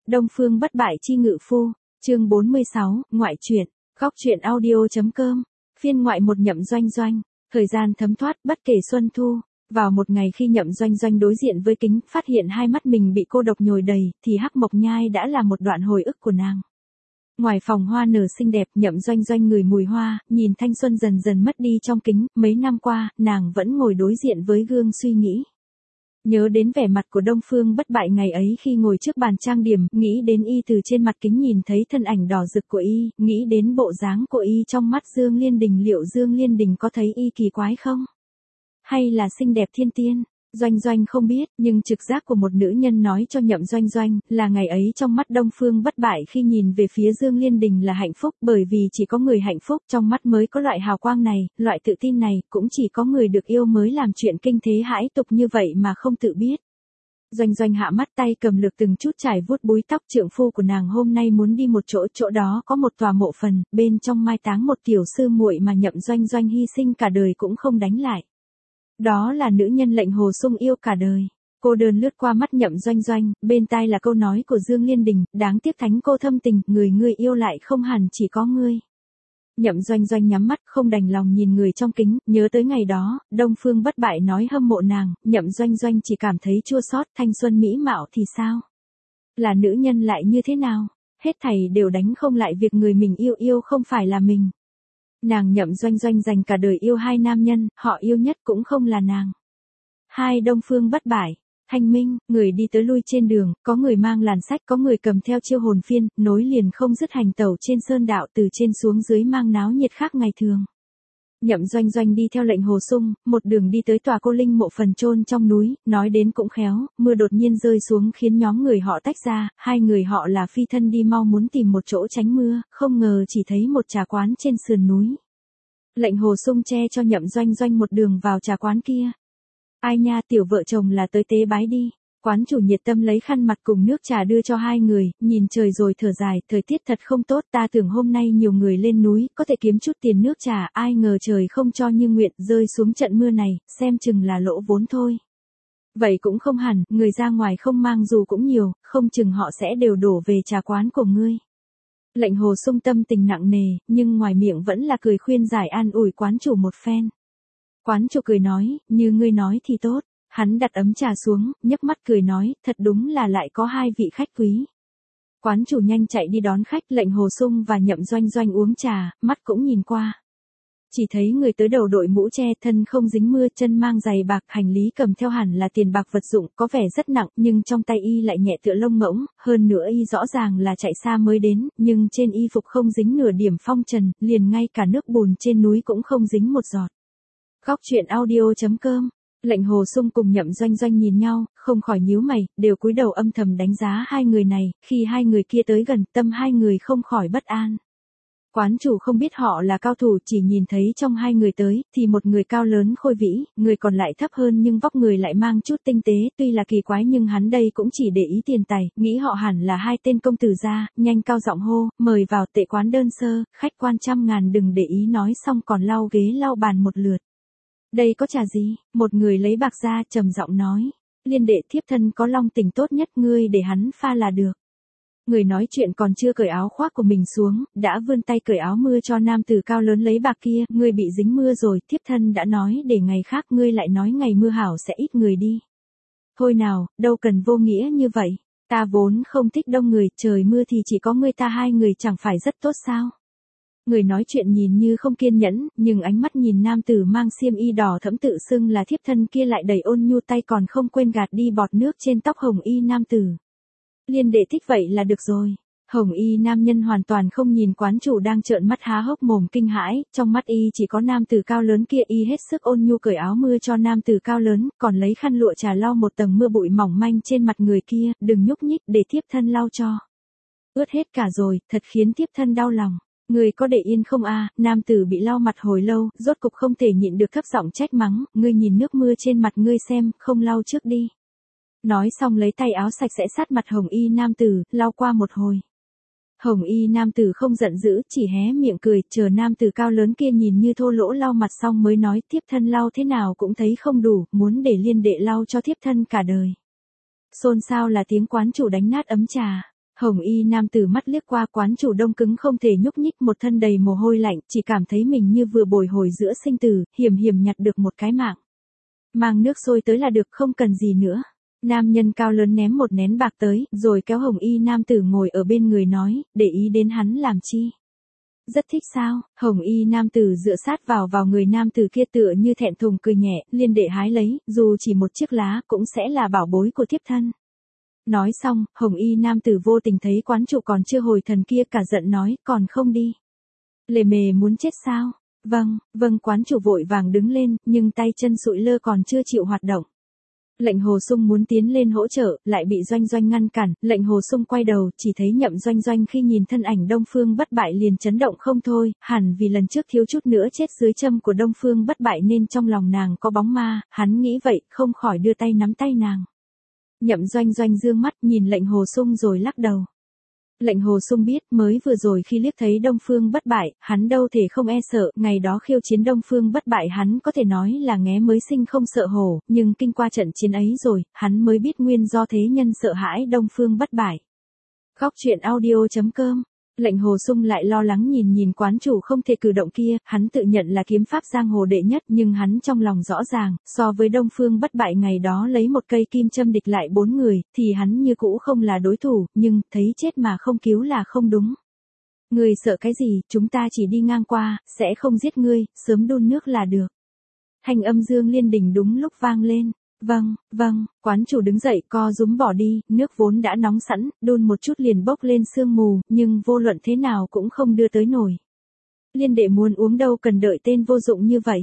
Đông Phương bất bại chi ngự phu, chương 46, ngoại truyện, góc truyện audio.com, phiên ngoại một. Nhậm Doanh Doanh, thời gian thấm thoát bất kể xuân thu, vào một ngày khi Nhậm Doanh Doanh đối diện với kính, phát hiện hai mắt mình bị cô độc nhồi đầy, thì Hắc Mộc Nhai đã là một đoạn hồi ức của nàng. Ngoài phòng hoa nở xinh đẹp, Nhậm Doanh Doanh ngửi mùi hoa, nhìn thanh xuân dần dần mất đi trong kính, mấy năm qua, nàng vẫn ngồi đối diện với gương suy nghĩ. Nhớ đến vẻ mặt của Đông Phương bất bại ngày ấy khi ngồi trước bàn trang điểm, nghĩ đến y từ trên mặt kính nhìn thấy thân ảnh đỏ rực của y, nghĩ đến bộ dáng của y trong mắt Dương Liên Đình, liệu Dương Liên Đình có thấy y kỳ quái không? Hay là xinh đẹp thiên tiên? Doanh Doanh không biết, nhưng trực giác của một nữ nhân nói cho Nhậm Doanh Doanh, là ngày ấy trong mắt Đông Phương bất bại khi nhìn về phía Dương Liên Đình là hạnh phúc, bởi vì chỉ có người hạnh phúc trong mắt mới có loại hào quang này, loại tự tin này, cũng chỉ có người được yêu mới làm chuyện kinh thế hãi tục như vậy mà không tự biết. Doanh Doanh hạ mắt, tay cầm lược từng chút trải vuốt búi tóc. Trượng phu của nàng hôm nay muốn đi một chỗ, chỗ đó có một tòa mộ phần, bên trong mai táng một tiểu sư muội mà Nhậm Doanh Doanh hy sinh cả đời cũng không đánh lại. Đó là nữ nhân lệnh Hồ Sung yêu cả đời. Cô đơn lướt qua mắt Nhậm Doanh Doanh, bên tai là câu nói của Dương Liên Đình, đáng tiếc thánh cô thâm tình, người ngươi yêu lại không hẳn chỉ có ngươi. Nhậm Doanh Doanh nhắm mắt, không đành lòng nhìn người trong kính, nhớ tới ngày đó, Đông Phương bất bại nói hâm mộ nàng, Nhậm Doanh Doanh chỉ cảm thấy chua xót. Thanh xuân mỹ mạo thì sao? Là nữ nhân lại như thế nào? Hết thảy đều đánh không lại việc người mình yêu không phải là mình. Nàng Nhậm Doanh Doanh dành cả đời yêu hai nam nhân, họ yêu nhất cũng không là nàng. Hai Đông Phương bất bại, thanh minh, người đi tới lui trên đường, có người mang làn sách, có người cầm theo chiêu hồn phiên, nối liền không dứt hành tẩu trên sơn đạo, từ trên xuống dưới mang náo nhiệt khác ngày thường. Nhậm Doanh Doanh đi theo lệnh Hồ Sung, một đường đi tới tòa cô linh mộ phần chôn trong núi, nói đến cũng khéo, mưa đột nhiên rơi xuống khiến nhóm người họ tách ra, hai người họ là phi thân đi mau muốn tìm một chỗ tránh mưa, không ngờ chỉ thấy một trà quán trên sườn núi. Lệnh Hồ Sung che cho Nhậm Doanh Doanh một đường vào trà quán kia. Ai nha, tiểu vợ chồng là tới tế bái đi. Quán chủ nhiệt tâm lấy khăn mặt cùng nước trà đưa cho hai người, nhìn trời rồi thở dài, thời tiết thật không tốt, ta tưởng hôm nay nhiều người lên núi, có thể kiếm chút tiền nước trà, ai ngờ trời không cho như nguyện, rơi xuống trận mưa này, xem chừng là lỗ vốn thôi. Vậy cũng không hẳn, người ra ngoài không mang dù cũng nhiều, không chừng họ sẽ đều đổ về trà quán của ngươi. Lệnh Hồ Sung tâm tình nặng nề, nhưng ngoài miệng vẫn là cười khuyên giải an ủi quán chủ một phen. Quán chủ cười nói, như ngươi nói thì tốt. Hắn đặt ấm trà xuống, nhấc mắt cười nói, thật đúng là lại có hai vị khách quý. Quán chủ nhanh chạy đi đón khách, lệnh Hồ Sung và Nhậm Doanh Doanh uống trà, mắt cũng nhìn qua. Chỉ thấy người tới đầu đội mũ che, thân không dính mưa, chân mang giày bạc, hành lý cầm theo hẳn là tiền bạc vật dụng, có vẻ rất nặng, nhưng trong tay y lại nhẹ tựa lông ngỗng, hơn nữa y rõ ràng là chạy xa mới đến, nhưng trên y phục không dính nửa điểm phong trần, liền ngay cả nước bùn trên núi cũng không dính một giọt. Góc truyện audio.com. Lệnh Hồ Sung cùng Nhậm Doanh Doanh nhìn nhau, không khỏi nhíu mày, đều cúi đầu âm thầm đánh giá hai người này, khi hai người kia tới gần, tâm hai người không khỏi bất an. Quán chủ không biết họ là cao thủ, chỉ nhìn thấy trong hai người tới, thì một người cao lớn khôi vĩ, người còn lại thấp hơn nhưng vóc người lại mang chút tinh tế, tuy là kỳ quái nhưng hắn đây cũng chỉ để ý tiền tài, nghĩ họ hẳn là hai tên công tử gia, nhanh cao giọng hô, mời vào tệ quán đơn sơ, khách quan 100.000 đừng để ý, nói xong còn lau ghế lau bàn một lượt. Đây có trà gì? Một người lấy bạc ra trầm giọng nói. Liên đệ thiếp thân có long tình tốt nhất, ngươi để hắn pha là được. Người nói chuyện còn chưa cởi áo khoác của mình xuống, đã vươn tay cởi áo mưa cho nam tử cao lớn lấy bạc kia. Ngươi bị dính mưa rồi, thiếp thân đã nói để ngày khác, ngươi lại nói ngày mưa hảo sẽ ít người đi. Thôi nào, đâu cần vô nghĩa như vậy. Ta vốn không thích đông người, trời mưa thì chỉ có ngươi ta hai người chẳng phải rất tốt sao? Người nói chuyện nhìn như không kiên nhẫn, nhưng ánh mắt nhìn nam tử mang xiêm y đỏ thẫm tự xưng là thiếp thân kia lại đầy ôn nhu, tay còn không quên gạt đi bọt nước trên tóc hồng y nam tử. Liên đệ thích vậy là được rồi. Hồng y nam nhân hoàn toàn không nhìn quán chủ đang trợn mắt há hốc mồm kinh hãi, trong mắt y chỉ có nam tử cao lớn kia, y hết sức ôn nhu cởi áo mưa cho nam tử cao lớn, còn lấy khăn lụa trà lau một tầng mưa bụi mỏng manh trên mặt người kia, đừng nhúc nhích để thiếp thân lau cho. Ướt hết cả rồi, thật khiến thiếp thân đau lòng. Ngươi có để yên không a? Nam tử bị lau mặt hồi lâu, rốt cục không thể nhịn được thấp giọng trách mắng, ngươi nhìn nước mưa trên mặt ngươi xem, không lau trước đi. Nói xong lấy tay áo sạch sẽ sát mặt hồng y nam tử, lau qua một hồi. Hồng y nam tử không giận dữ, chỉ hé miệng cười, chờ nam tử cao lớn kia nhìn như thô lỗ lau mặt xong mới nói, thiếp thân lau thế nào cũng thấy không đủ, muốn để liên đệ lau cho thiếp thân cả đời. Xôn xao là tiếng quán chủ đánh nát ấm trà. Hồng y nam tử mắt liếc qua quán chủ đông cứng không thể nhúc nhích một thân đầy mồ hôi lạnh, chỉ cảm thấy mình như vừa bồi hồi giữa sinh tử, hiểm hiểm nhặt được một cái mạng. Mang nước sôi tới là được, không cần gì nữa. Nam nhân cao lớn ném một nén bạc tới, rồi kéo hồng y nam tử ngồi ở bên người nói, để ý đến hắn làm chi. Rất thích sao? Hồng y nam tử dựa sát vào người nam tử kia tựa như thẹn thùng cười nhẹ, Liên đệ hái lấy, dù chỉ một chiếc lá cũng sẽ là bảo bối của thiếp thân. Nói xong, hồng y nam tử vô tình thấy quán chủ còn chưa hồi thần kia, cả giận nói, còn không đi. Lề mề muốn chết sao? Vâng, quán chủ vội vàng đứng lên, nhưng tay chân sụi lơ còn chưa chịu hoạt động. Lệnh Hồ Sung muốn tiến lên hỗ trợ, lại bị Doanh Doanh ngăn cản, Lệnh Hồ Sung quay đầu, chỉ thấy Nhậm Doanh Doanh khi nhìn thân ảnh Đông Phương Bất Bại liền chấn động không thôi, hẳn vì lần trước thiếu chút nữa chết dưới châm của Đông Phương Bất Bại nên trong lòng nàng có bóng ma, hắn nghĩ vậy, không khỏi đưa tay nắm tay nàng. Nhậm Doanh Doanh dương mắt nhìn Lệnh Hồ Sung rồi lắc đầu. Lệnh Hồ Sung biết mới vừa rồi khi liếc thấy Đông Phương Bất Bại, hắn đâu thể không e sợ, ngày đó khiêu chiến Đông Phương Bất Bại hắn có thể nói là nghé mới sinh không sợ hổ, nhưng kinh qua trận chiến ấy rồi, hắn mới biết nguyên do thế nhân sợ hãi Đông Phương Bất Bại. Khóc chuyện audio.com. Lệnh Hồ Sung lại lo lắng nhìn quán chủ không thể cử động kia, hắn tự nhận là kiếm pháp giang hồ đệ nhất nhưng hắn trong lòng rõ ràng, so với Đông Phương Bất Bại ngày đó lấy một cây kim châm địch lại 4 người, thì hắn như cũ không là đối thủ, nhưng thấy chết mà không cứu là không đúng. Ngươi sợ cái gì, chúng ta chỉ đi ngang qua, sẽ không giết ngươi, sớm đun nước là được. Thanh âm Dương Liên Đình đúng lúc vang lên. Vâng, quán chủ đứng dậy co rúm bỏ đi, nước vốn đã nóng sẵn, đun một chút liền bốc lên sương mù, nhưng vô luận thế nào cũng không đưa tới nổi. Liên đệ muốn uống đâu cần đợi tên vô dụng như vậy.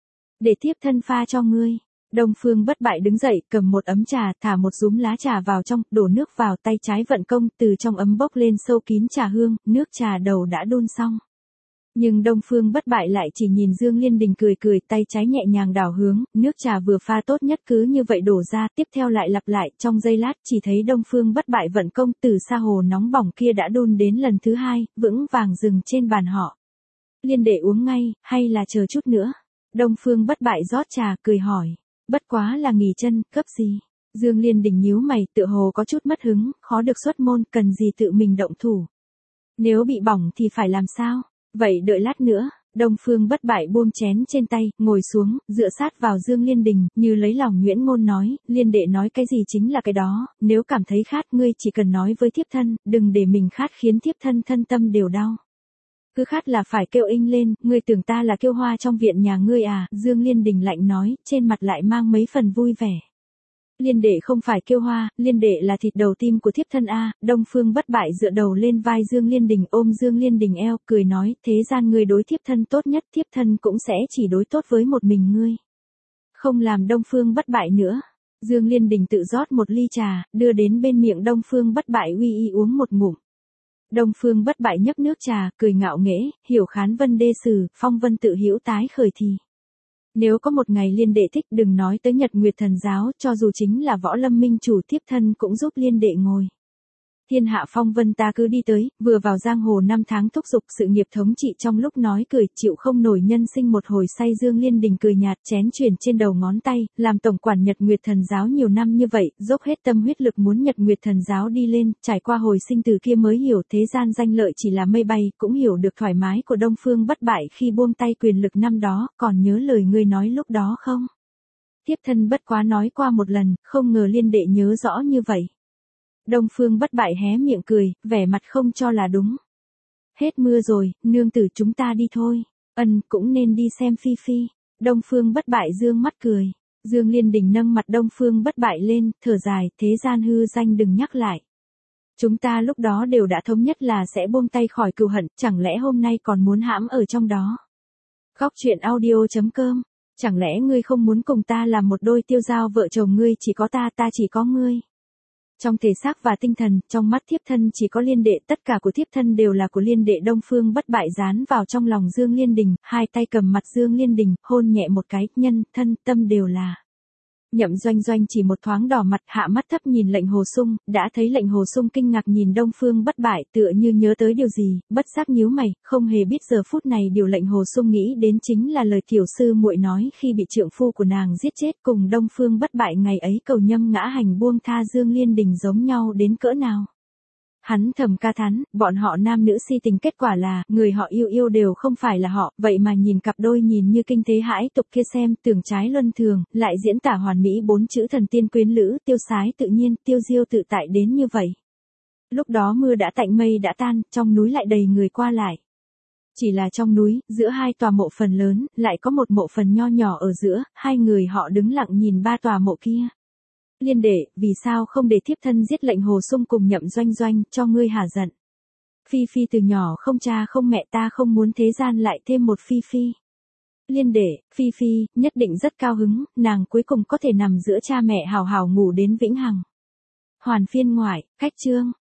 Để tiếp thân pha cho ngươi. Đông Phương Bất Bại đứng dậy, cầm một ấm trà, thả một rúm lá trà vào trong, đổ nước vào, tay trái vận công, từ trong ấm bốc lên sâu kín trà hương, nước trà đầu đã đun xong. Nhưng Đông Phương Bất Bại lại chỉ nhìn Dương Liên Đình cười, tay trái nhẹ nhàng đảo hướng, nước trà vừa pha tốt nhất cứ như vậy đổ ra, tiếp theo lại lặp lại, trong giây lát chỉ thấy Đông Phương Bất Bại vận công từ sa hồ nóng bỏng kia đã đun đến lần thứ 2, vững vàng dừng trên bàn họ. Liên đệ uống ngay, hay là chờ chút nữa? Đông Phương Bất Bại rót trà, cười hỏi. Bất quá là nghỉ chân, cấp gì? Dương Liên Đình nhíu mày, tựa hồ có chút mất hứng, khó được xuất môn, cần gì tự mình động thủ. Nếu bị bỏng thì phải làm sao? Vậy đợi lát nữa. Đông Phương Bất Bại buông chén trên tay, ngồi xuống, dựa sát vào Dương Liên Đình, như lấy lòng nhuyễn ngôn nói, Liên đệ nói cái gì chính là cái đó, nếu cảm thấy khát ngươi chỉ cần nói với thiếp thân, đừng để mình khát khiến thiếp thân thân tâm đều đau. Cứ khát là phải kêu inh lên, ngươi tưởng ta là kiêu hoa trong viện nhà ngươi à, Dương Liên Đình lạnh nói, trên mặt lại mang mấy phần vui vẻ. Liên đệ không phải kiêu hoa, liên đệ là thịt đầu tim của thiếp thân a. Đông Phương Bất Bại dựa đầu lên vai Dương Liên Đình, ôm Dương Liên Đình eo, cười nói, thế gian ngươi đối thiếp thân tốt nhất, thiếp thân cũng sẽ chỉ đối tốt với một mình ngươi. Không làm Đông Phương Bất Bại nữa. Dương Liên Đình tự rót một ly trà, đưa đến bên miệng Đông Phương Bất Bại uy y uống một ngụm. Đông Phương Bất Bại nhấp nước trà, cười ngạo nghễ, hiểu khán vân đê sử, phong vân tự hữu tái khởi thì. Nếu có một ngày liên đệ thích đừng nói tới Nhật Nguyệt Thần Giáo, cho dù chính là Võ Lâm Minh chủ thiếp thân cũng giúp liên đệ ngồi. Thiên hạ phong vân ta cứ đi tới, vừa vào giang hồ 5 tháng thúc giục sự nghiệp thống trị trong lúc nói cười, chịu không nổi nhân sinh một hồi say. Dương Liên Đình cười nhạt, chén chuyển trên đầu ngón tay, làm tổng quản Nhật Nguyệt Thần Giáo nhiều năm như vậy, dốc hết tâm huyết lực muốn Nhật Nguyệt Thần Giáo đi lên, trải qua hồi sinh từ kia mới hiểu thế gian danh lợi chỉ là mây bay, cũng hiểu được thoải mái của Đông Phương Bất Bại khi buông tay quyền lực năm đó, còn nhớ lời ngươi nói lúc đó không? Thiếp thân bất quá nói qua một lần, không ngờ liên đệ nhớ rõ như vậy. Đông Phương Bất Bại hé miệng cười, vẻ mặt không cho là đúng. Hết mưa rồi, nương tử chúng ta đi thôi. Cũng nên đi xem Phi Phi. Đông Phương Bất Bại dương mắt cười. Dương Liên Đình nâng mặt Đông Phương Bất Bại lên, thở dài, thế gian hư danh đừng nhắc lại. Chúng ta lúc đó đều đã thống nhất là sẽ buông tay khỏi cừu hận, chẳng lẽ hôm nay còn muốn hãm ở trong đó. Khóc chuyện audio.com. Chẳng lẽ ngươi không muốn cùng ta làm một đôi tiêu dao vợ chồng, ngươi chỉ có ta chỉ có ngươi. Trong thể xác và tinh thần, trong mắt thiếp thân chỉ có liên đệ, tất cả của thiếp thân đều là của liên đệ. Đông Phương Bất Bại dán vào trong lòng Dương Liên Đình, hai tay cầm mặt Dương Liên Đình, hôn nhẹ một cái, nhân, thân, tâm đều là. Nhậm Doanh Doanh chỉ một thoáng đỏ mặt, hạ mắt thấp nhìn Lệnh Hồ Sung, đã thấy Lệnh Hồ Sung kinh ngạc nhìn Đông Phương Bất Bại, tựa như nhớ tới điều gì, bất giác nhíu mày, không hề biết giờ phút này điều Lệnh Hồ Sung nghĩ đến chính là lời tiểu sư muội nói khi bị trượng phu của nàng giết chết, cùng Đông Phương Bất Bại ngày ấy cầu nhâm ngã hành buông tha Dương Liên Đình giống nhau đến cỡ nào. Hắn thầm ca thán, bọn họ nam nữ si tình kết quả là, người họ yêu yêu đều không phải là họ, vậy mà nhìn cặp đôi nhìn như kinh thế hãi tục kia xem, tưởng trái luân thường, lại diễn tả hoàn mỹ 4 chữ thần tiên quyến lữ, tiêu sái tự nhiên, tiêu diêu tự tại đến như vậy. Lúc đó mưa đã tạnh mây đã tan, trong núi lại đầy người qua lại. Chỉ là trong núi, giữa hai tòa mộ phần lớn, lại có một mộ phần nho nhỏ ở giữa, hai người họ đứng lặng nhìn ba tòa mộ kia. Liên đệ, vì sao không để thiếp thân giết lệnh Hồ Sung cùng Nhậm Doanh Doanh, cho ngươi hả giận. Phi Phi từ nhỏ không cha không mẹ, ta không muốn thế gian lại thêm một Phi Phi. Liên đệ, Phi Phi, nhất định rất cao hứng, nàng cuối cùng có thể nằm giữa cha mẹ hào hào ngủ đến vĩnh hằng. Hoàn phiên ngoại, cách chương.